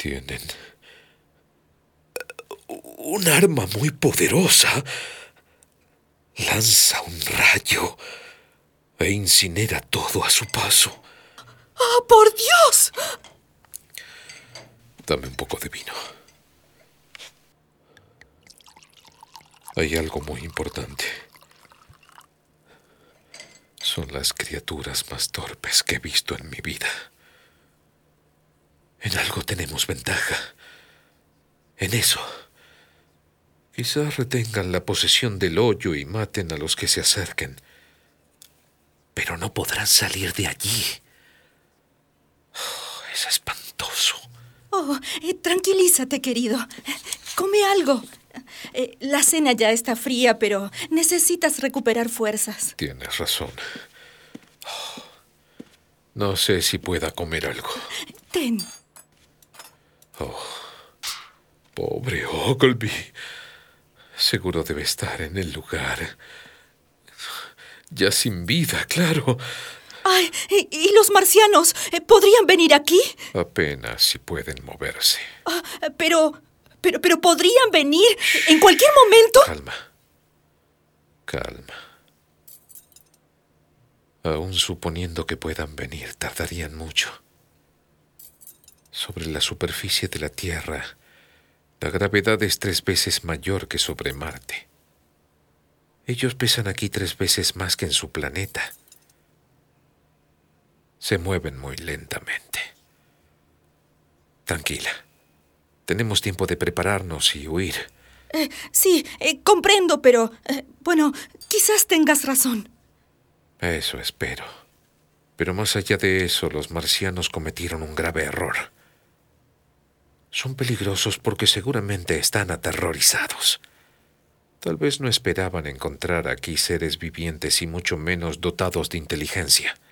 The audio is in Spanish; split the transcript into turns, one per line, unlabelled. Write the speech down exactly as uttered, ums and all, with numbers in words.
Tienen un arma muy poderosa. Lanza un rayo e incinera todo a su paso.
¡Oh, por Dios!
Dame un poco de vino. Hay algo muy importante. Son las criaturas más torpes que he visto en mi vida. En algo tenemos ventaja. En eso. Quizás retengan la posesión del hoyo y maten a los que se acerquen. Pero no podrán salir de allí. Oh, es espantoso.
Oh, eh, tranquilízate, querido. Come algo. Eh, la cena ya está fría, pero necesitas recuperar fuerzas.
Tienes razón. Oh, no sé si pueda comer algo.
Ten.
Oh, pobre Ogleby. Seguro debe estar en el lugar. Ya sin vida, claro.
Ay, ¿y, y los marcianos? Eh, ¿Podrían venir aquí?
Apenas si pueden moverse.
Ah, pero, pero, pero ¿podrían venir en cualquier momento?
Calma. Calma. Aún suponiendo que puedan venir, tardarían mucho. Sobre la superficie de la Tierra, la gravedad es tres veces mayor que sobre Marte. Ellos pesan aquí tres veces más que en su planeta. Se mueven muy lentamente. Tranquila. Tenemos tiempo de prepararnos y huir.
Eh, sí, eh, comprendo, pero... Eh, bueno, quizás tengas razón.
Eso espero. Pero más allá de eso, los marcianos cometieron un grave error. Son peligrosos porque seguramente están aterrorizados. Tal vez no esperaban encontrar aquí seres vivientes y mucho menos dotados de inteligencia.